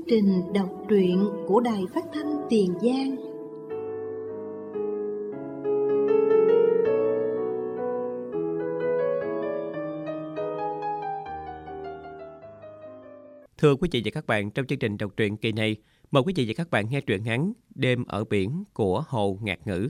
trình đọc truyện của Đài Phát thanh Tiền Giang. Thưa quý vị và các bạn, trong chương trình đọc truyện kỳ này, mời quý vị và các bạn nghe truyện ngắn Đêm ở biển của Hồ Ngạt Ngữ.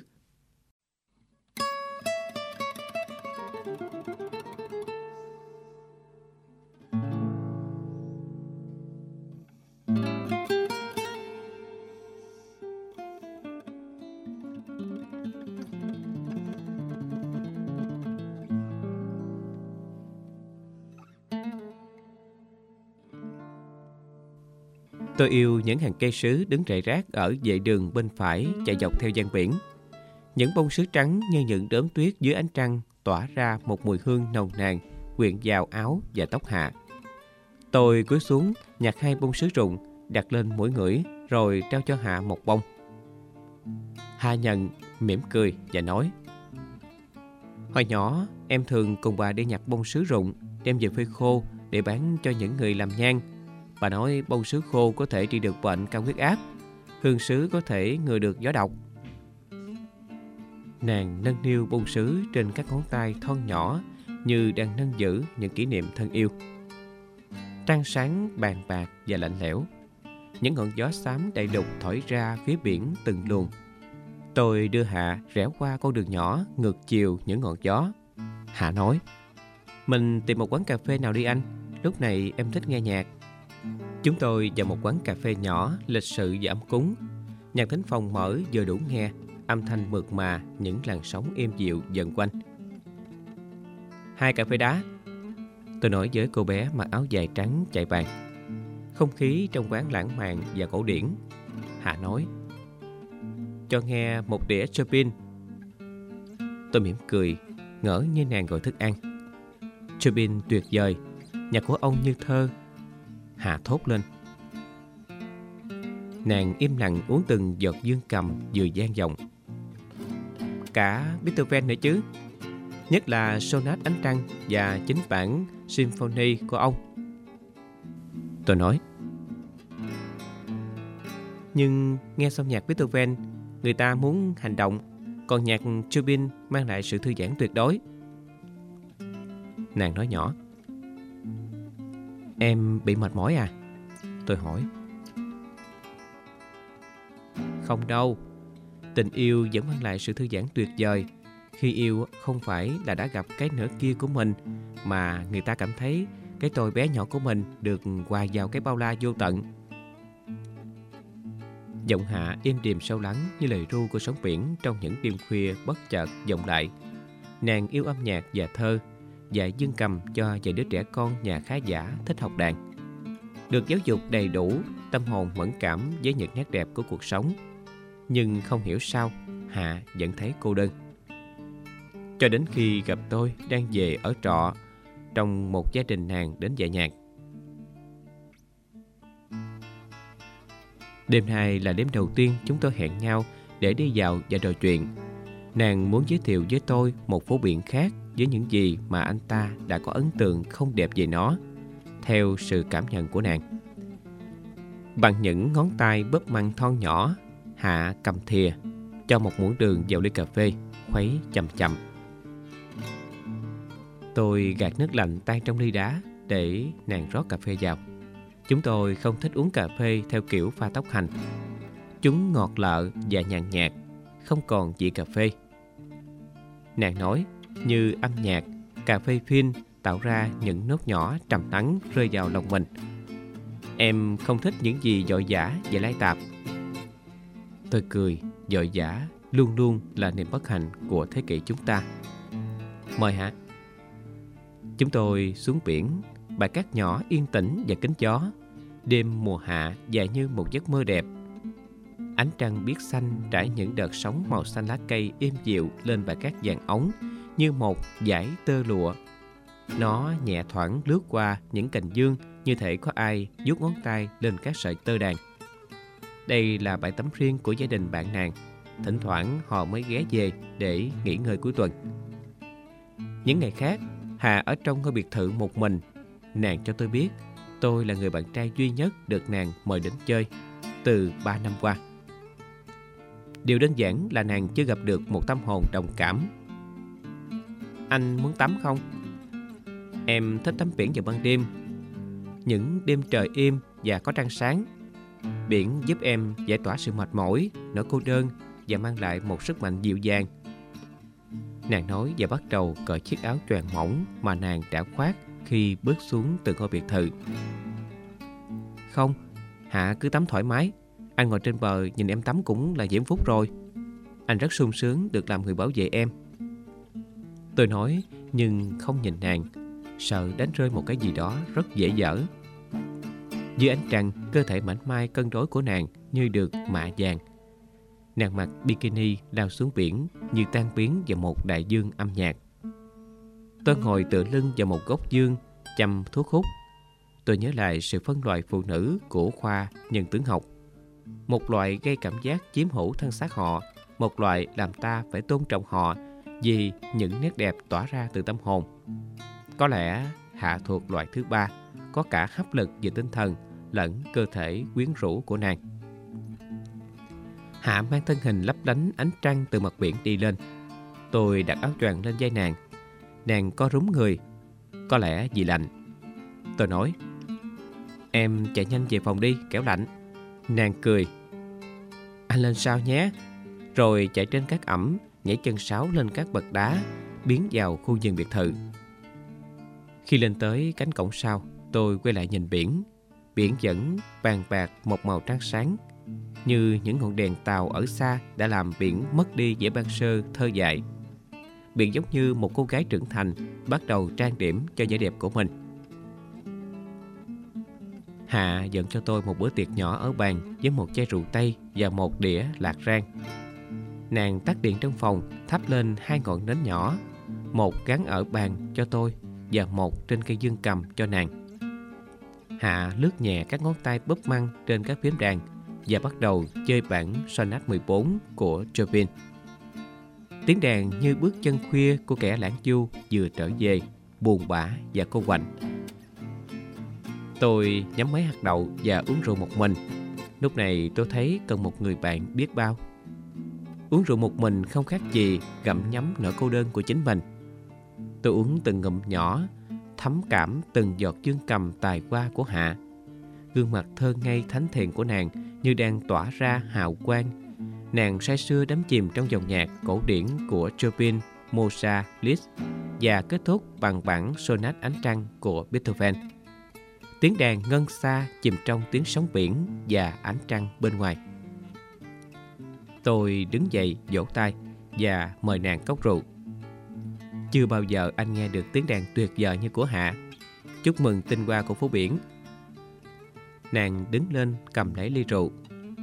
Tôi yêu những hàng cây sứ đứng rải rác ở vệ đường bên phải chạy dọc theo gian biển. Những bông sứ trắng như những đốm tuyết dưới ánh trăng tỏa ra một mùi hương nồng nàn quyện vào áo và tóc Hạ. Tôi cúi xuống nhặt 2 bông sứ rụng đặt lên mỗi ngửi rồi trao cho Hạ một bông. Hạ nhận, mỉm cười và nói: Hồi nhỏ em thường cùng bà đi nhặt bông sứ rụng đem về phơi khô để bán cho những người làm nhang. Bà nói bông sứ khô có thể trị được bệnh cao huyết áp, hương sứ có thể ngừa được gió độc. Nàng nâng niu bông sứ trên các ngón tay thon nhỏ như đang nâng giữ những kỷ niệm thân yêu. Trăng sáng bàn bạc và lạnh lẽo. Những ngọn gió xám đại lục thổi ra phía biển từng luồng. Tôi đưa Hạ rẽ qua con đường nhỏ ngược chiều những ngọn gió. Hạ nói: Mình tìm một quán cà phê nào đi anh, lúc này em thích nghe nhạc. Chúng tôi vào một quán cà phê nhỏ, lịch sự và ấm cúng. Nhạc thính phòng mở vừa đủ nghe, âm thanh mượt mà, những làn sóng êm dịu dần quanh. 2 cà phê đá, tôi nói với cô bé mặc áo dài trắng chạy vàng. Không khí trong quán lãng mạn và cổ điển. Hạ nói: Cho nghe một đĩa Chopin. Tôi mỉm cười, ngỡ như nàng gọi thức ăn. Chopin tuyệt vời, nhạc của ông như thơ. Hạ thốt lên. Nàng im lặng uống từng giọt dương cầm vừa vang vọng. Cả Beethoven nữa chứ, nhất là Sonat Ánh Trăng và chính bản Symphony của ông. Tôi nói: Nhưng nghe xong nhạc Beethoven, người ta muốn hành động, còn nhạc Chopin mang lại sự thư giãn tuyệt đối. Nàng nói nhỏ: Em bị mệt mỏi à? Tôi hỏi. Không đâu, tình yêu vẫn mang lại sự thư giãn tuyệt vời. Khi yêu không phải là đã gặp cái nửa kia của mình, mà người ta cảm thấy cái tôi bé nhỏ của mình được hòa vào cái bao la vô tận. Giọng Hạ êm đềm sâu lắng như lời ru của sóng biển trong những đêm khuya bất chợt vọng lại. Nàng yêu âm nhạc và thơ, dạy dương cầm cho vài đứa trẻ con nhà khá giả thích học đàn. Được giáo dục đầy đủ, tâm hồn mẫn cảm với những nét đẹp của cuộc sống. Nhưng không hiểu sao, Hạ vẫn thấy cô đơn. Cho đến khi gặp tôi đang về ở trọ trong một gia đình nàng đến dạy nhạc. Đêm nay là đêm đầu tiên chúng tôi hẹn nhau để đi vào và trò chuyện. Nàng muốn giới thiệu với tôi một phố biển khác với những gì mà anh ta đã có ấn tượng không đẹp về nó, theo sự cảm nhận của nàng. Bằng những ngón tay bóp măng thon nhỏ, Hạ cầm thìa, cho một muỗng đường vào ly cà phê, khuấy chậm chậm. Tôi gạt nước lạnh tan trong ly đá để nàng rót cà phê vào. Chúng tôi không thích uống cà phê theo kiểu pha tốc hành. Chúng ngọt lợ và nhàn nhạt, không còn vị cà phê. Nàng nói như âm nhạc, cà phê phin tạo ra những nốt nhỏ trầm lắng rơi vào lòng mình. Em không thích những gì vội vã và lai tạp. Tôi cười, vội vã luôn luôn là niềm bất hạnh của thế kỷ chúng ta. Mời Hạ. Chúng tôi xuống biển, bãi cát nhỏ yên tĩnh và kín gió. Đêm mùa hạ dài như một giấc mơ đẹp. Ánh trăng biếc xanh trải những đợt sóng màu xanh lá cây êm dịu lên bãi cát vàng óng như một dải tơ lụa. Nó nhẹ thoảng lướt qua những cành dương như thể có ai vuốt ngón tay lên các sợi tơ đàn. Đây là bãi tắm riêng của gia đình bạn nàng. Thỉnh thoảng họ mới ghé về để nghỉ ngơi cuối tuần. Những ngày khác, Hà ở trong ngôi biệt thự một mình. Nàng cho tôi biết Tôi là người bạn trai duy nhất được nàng mời đến chơi từ 3 năm qua. Điều đơn giản là nàng chưa gặp được một tâm hồn đồng cảm. Anh muốn tắm không? Em thích tắm biển vào ban đêm. Những đêm trời im và có trăng sáng. Biển giúp em giải tỏa sự mệt mỏi, nỗi cô đơn và mang lại một sức mạnh dịu dàng. Nàng nói và bắt đầu cởi chiếc áo choàng mỏng mà nàng đã khoác khi bước xuống từ ngôi biệt thự. Không, Hạ cứ tắm thoải mái. Anh ngồi trên bờ nhìn em tắm cũng là diễm phúc rồi. Anh rất sung sướng được làm người bảo vệ em. Tôi nói nhưng không nhìn nàng, sợ đánh rơi một cái gì đó rất dễ dở. Dưới ánh trăng, cơ thể mảnh mai cân đối của nàng như được mạ vàng. Nàng mặc bikini lao xuống biển như tan biến vào một đại dương âm nhạc. Tôi ngồi tựa lưng vào một gốc dương, chăm thuốc hút. Tôi nhớ lại sự phân loại phụ nữ của khoa nhân tướng học. Một loại gây cảm giác chiếm hữu thân xác họ, một loại làm ta phải tôn trọng họ vì những nét đẹp tỏa ra từ tâm hồn. Có lẽ Hạ thuộc loại thứ ba, có cả hấp lực về tinh thần lẫn cơ thể quyến rũ của nàng. Hạ mang thân hình lấp lánh ánh trăng từ mặt biển đi lên. Tôi đặt áo choàng lên vai nàng. Nàng co rúm người, có lẽ vì lạnh. Tôi nói, em chạy nhanh về phòng đi, kẻo lạnh. Nàng cười, anh lên sau nhé. Rồi chạy trên cát ẩm, nhảy chân sáo lên các bậc đá, biến vào khu vườn biệt thự. Khi lên tới cánh cổng sau, tôi quay lại nhìn biển. Biển vẫn vàng bạc một màu trắng sáng, như những ngọn đèn tàu ở xa đã làm biển mất đi vẻ ban sơ thơ dại. Biển giống như một cô gái trưởng thành bắt đầu trang điểm cho vẻ đẹp của mình. Hạ dẫn cho tôi một bữa tiệc nhỏ ở bàn với một chai rượu Tây và một đĩa lạc rang. Nàng tắt điện trong phòng, thắp lên 2 ngọn nến nhỏ, một gắn ở bàn cho tôi và một trên cây dương cầm cho nàng. Hạ lướt nhẹ các ngón tay búp măng trên các phím đàn và bắt đầu chơi bản Sonat 14 của Chopin. Tiếng đàn như bước chân khuya của kẻ lãng du vừa trở về, buồn bã và cô quạnh. Tôi nhắm mấy hạt đậu và uống rượu một mình. Lúc này tôi thấy cần một người bạn biết bao. Uống rượu một mình không khác gì gặm nhấm nỗi cô đơn của chính mình. Tôi uống từng ngụm nhỏ, thấm cảm từng giọt dương cầm tài hoa của Hạ. Gương mặt thơ ngây thánh thiện của nàng như đang tỏa ra hào quang. Nàng say sưa đắm chìm trong dòng nhạc cổ điển của Chopin, Mozart, Liszt và kết thúc bằng bản Sonat ánh trăng của Beethoven. Tiếng đàn ngân xa chìm trong tiếng sóng biển và ánh trăng bên ngoài. Tôi đứng dậy vỗ tay và mời nàng cốc rượu. Chưa bao giờ anh nghe được tiếng đàn tuyệt vời như của Hạ. Chúc mừng tinh hoa của phố biển. Nàng đứng lên cầm lấy ly rượu.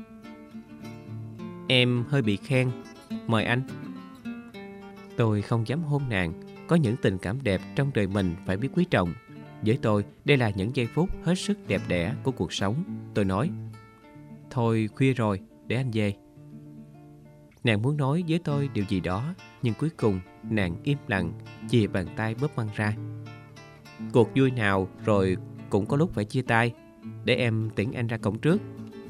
Em hơi bị khen, mời anh. Tôi không dám hôn nàng. Có những tình cảm đẹp trong đời mình phải biết quý trọng. Với tôi, đây là những giây phút hết sức đẹp đẽ của cuộc sống. Tôi nói, thôi khuya rồi, để anh về. Nàng muốn nói với tôi điều gì đó, nhưng cuối cùng nàng im lặng, chìa bàn tay bóp măng ra. Cuộc vui nào rồi cũng có lúc phải chia tay, để em tiễn anh ra cổng trước.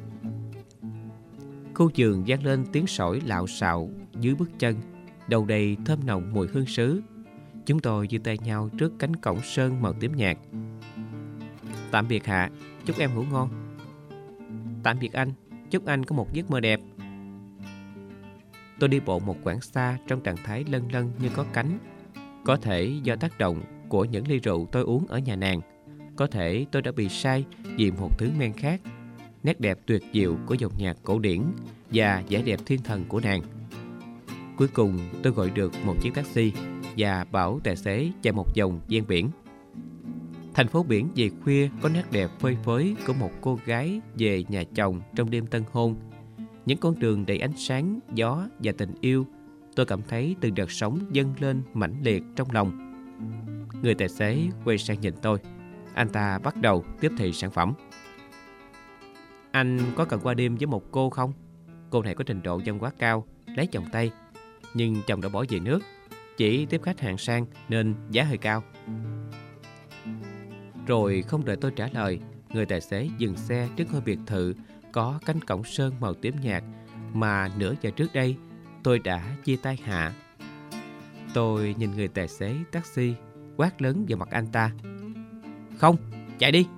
Khu vườn vang lên tiếng sỏi lạo xạo dưới bước chân, đầu đầy thơm nồng mùi hương sứ. Chúng tôi giơ tay nhau trước cánh cổng sơn màu tím nhạt. Tạm biệt Hạ, chúc em ngủ ngon. Tạm biệt anh, chúc anh có một giấc mơ đẹp. Tôi đi bộ một quãng xa trong trạng thái lân lân như có cánh. Có thể do tác động của những ly rượu tôi uống ở nhà nàng. Có thể tôi đã bị say vì một thứ men khác. Nét đẹp tuyệt diệu của dòng nhạc cổ điển và vẻ đẹp thiên thần của nàng. Cuối cùng tôi gọi được một chiếc taxi và bảo tài xế chạy một vòng ven biển. Thành phố biển về khuya có nét đẹp phơi phới của một cô gái về nhà chồng trong đêm tân hôn. Những con đường đầy ánh sáng, gió và tình yêu. Tôi cảm thấy từng đợt sóng dâng lên mãnh liệt trong lòng. Người tài xế quay sang nhìn tôi. Anh ta bắt đầu tiếp thị sản phẩm. Anh có cần qua đêm với một cô không? Cô này có trình độ văn hóa cao, lấy chồng Tây, nhưng chồng đã bỏ về nước, chỉ tiếp khách hàng sang nên giá hơi cao. Rồi không đợi tôi trả lời, người tài xế dừng xe trước ngôi biệt thự có cánh cổng sơn màu tím nhạt mà nửa giờ trước đây tôi đã chia tay Hạ. Tôi nhìn người tài xế taxi quát lớn vào mặt anh ta: "Không, chạy đi!"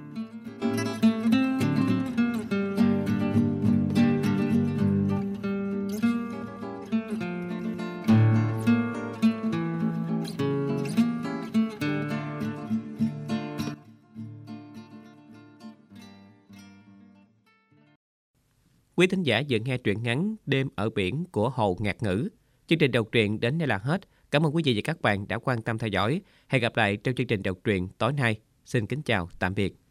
Quý thính giả vừa nghe truyện ngắn Đêm ở biển của Hồ Ngạc Ngữ. Chương trình đọc truyện đến đây là hết. Cảm ơn quý vị và các bạn đã quan tâm theo dõi. Hẹn gặp lại trong chương trình đọc truyện tối nay. Xin kính chào, tạm biệt.